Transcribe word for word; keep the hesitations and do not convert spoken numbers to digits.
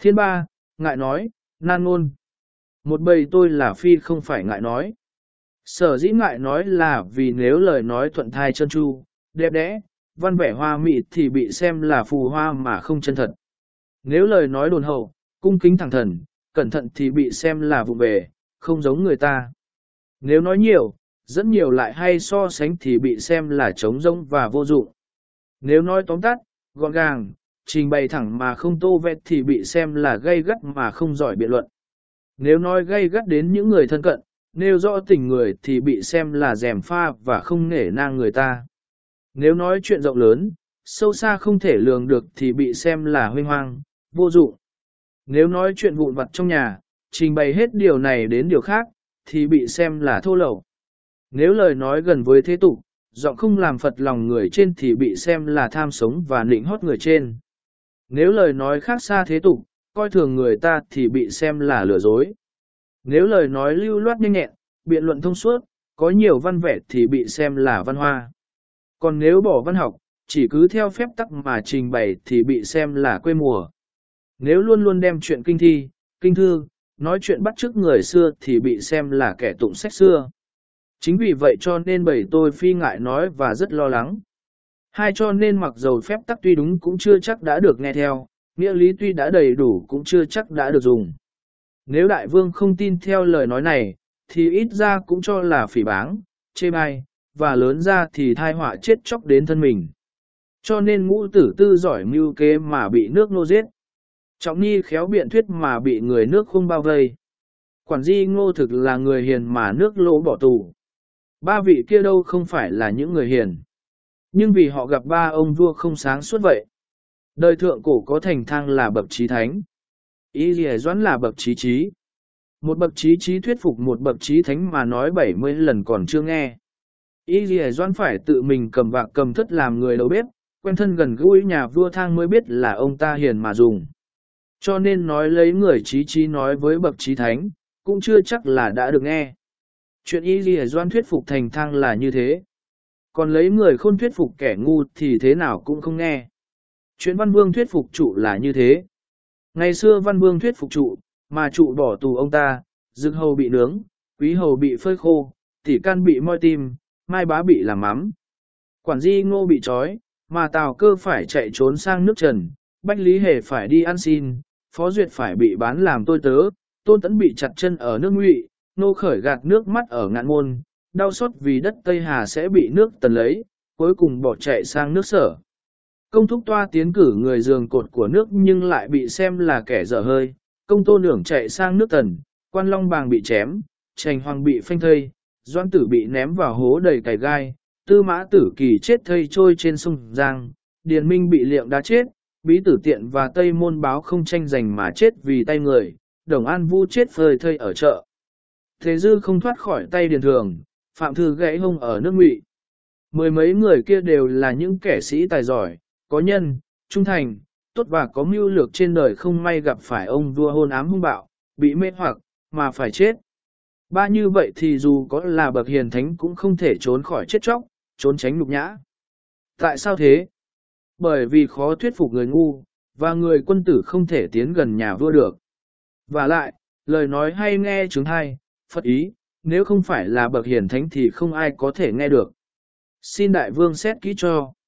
Thiên ba, ngại nói, nan ngôn. Một bầy tôi là phi không phải ngại nói. Sở dĩ ngại nói là vì nếu lời nói thuận thai chân chu, đẹp đẽ, văn vẻ hoa mị thì bị xem là phù hoa mà không chân thật. Nếu lời nói đồn hậu, cung kính thẳng thần, cẩn thận thì bị xem là vụ bề, không giống người ta. Nếu nói nhiều, rất nhiều lại hay so sánh thì bị xem là trống rỗng và vô dụng. Nếu nói tóm tắt, gọn gàng, trình bày thẳng mà không tô vẽ thì bị xem là gay gắt mà không giỏi biện luận. Nếu nói gay gắt đến những người thân cận, nêu rõ tình người thì bị xem là dèm pha và không nể nang người ta. Nếu nói chuyện rộng lớn, sâu xa không thể lường được thì bị xem là huênh hoang, vô dụng. Nếu nói chuyện vụn vặt trong nhà, trình bày hết điều này đến điều khác, thì bị xem là thô lậu. Nếu lời nói gần với thế tục, giọng không làm phật lòng người trên thì bị xem là tham sống và nịnh hót người trên. Nếu lời nói khác xa thế tục, coi thường người ta thì bị xem là lừa dối. Nếu lời nói lưu loát nhanh nhẹn, biện luận thông suốt, có nhiều văn vẻ thì bị xem là văn hoa. Còn nếu bỏ văn học, chỉ cứ theo phép tắc mà trình bày thì bị xem là quê mùa. Nếu luôn luôn đem chuyện kinh thi, kinh thư, nói chuyện bắt chước người xưa thì bị xem là kẻ tụng sách xưa. Chính vì vậy cho nên bầy tôi phi ngại nói và rất lo lắng. Hai cho nên mặc dầu phép tắc tuy đúng cũng chưa chắc đã được nghe theo, nghĩa lý tuy đã đầy đủ cũng chưa chắc đã được dùng. Nếu đại vương không tin theo lời nói này, thì ít ra cũng cho là phỉ báng, chê bai, và lớn ra thì thai họa chết chóc đến thân mình. Cho nên ngũ tử tư giỏi mưu kế mà bị nước nô giết. Trọng Nhi khéo biện thuyết mà bị người nước không bao vây. Quản Di Ngô thực là người hiền mà nước lỗ bỏ tù. Ba vị kia đâu không phải là những người hiền. Nhưng vì họ gặp ba ông vua không sáng suốt vậy. Đời thượng cổ có Thành Thang là bậc trí thánh. Y Lìa Doãn là bậc trí trí. Một bậc trí trí thuyết phục một bậc trí thánh mà nói bảy mươi lần còn chưa nghe. Y Lìa Doãn phải tự mình cầm vạc cầm thất làm người đầu bếp, quen thân gần gũi nhà vua Thang mới biết là ông ta hiền mà dùng. Cho nên nói lấy người trí trí nói với bậc trí thánh, cũng chưa chắc là đã được nghe. Chuyện Y Lìa Doãn thuyết phục Thành Thang là như thế. Còn lấy người khôn thuyết phục kẻ ngu thì thế nào cũng không nghe. Chuyện Văn Vương thuyết phục trụ là như thế. Ngày xưa Văn Vương thuyết phục trụ, mà trụ bỏ tù ông ta, Dực hầu bị nướng, Quý hầu bị phơi khô, Tỷ Can bị moi tim, Mai Bá bị làm mắm. Quản Di Ngô bị trói, mà Tào Cơ phải chạy trốn sang nước Trần, Bách Lý Hề phải đi ăn xin, Phó Duyệt phải bị bán làm tôi tớ, Tôn Tấn bị chặt chân ở nước Ngụy, Nô Khởi gạt nước mắt ở Ngạn Môn, đau xót vì đất Tây Hà sẽ bị nước Tần lấy, cuối cùng bỏ chạy sang nước Sở. Công Thúc Toa tiến cử người giường cột của nước nhưng lại bị xem là kẻ dở hơi, Công Tô Nưởng chạy sang nước Tần, Quan Long Bàng bị chém, Trành Hoàng bị phanh thây, Doãn Tử bị ném vào hố đầy cày gai, Tư Mã Tử Kỳ chết thây trôi trên sông Giang, Điền Minh bị liệng đá chết, Bí Tử Tiện và Tây Môn Báo không tranh giành mà chết vì tay người, Đồng An Vu chết phơi thây ở chợ. Thế Dư không thoát khỏi tay Điền Thường, Phạm Thư gãy hông ở nước Ngụy. Mười mấy người kia đều là những kẻ sĩ tài giỏi, có nhân, trung thành, tốt và có mưu lược trên đời không may gặp phải ông vua hôn ám hung bạo, bị mê hoặc, mà phải chết. Ba như vậy thì dù có là bậc hiền thánh cũng không thể trốn khỏi chết chóc, trốn tránh nhục nhã. Tại sao thế? Bởi vì khó thuyết phục người ngu, và người quân tử không thể tiến gần nhà vua được. Và lại, lời nói hay nghe chứng hay, Phật ý, nếu không phải là bậc hiền thánh thì không ai có thể nghe được. Xin đại vương xét kỹ cho.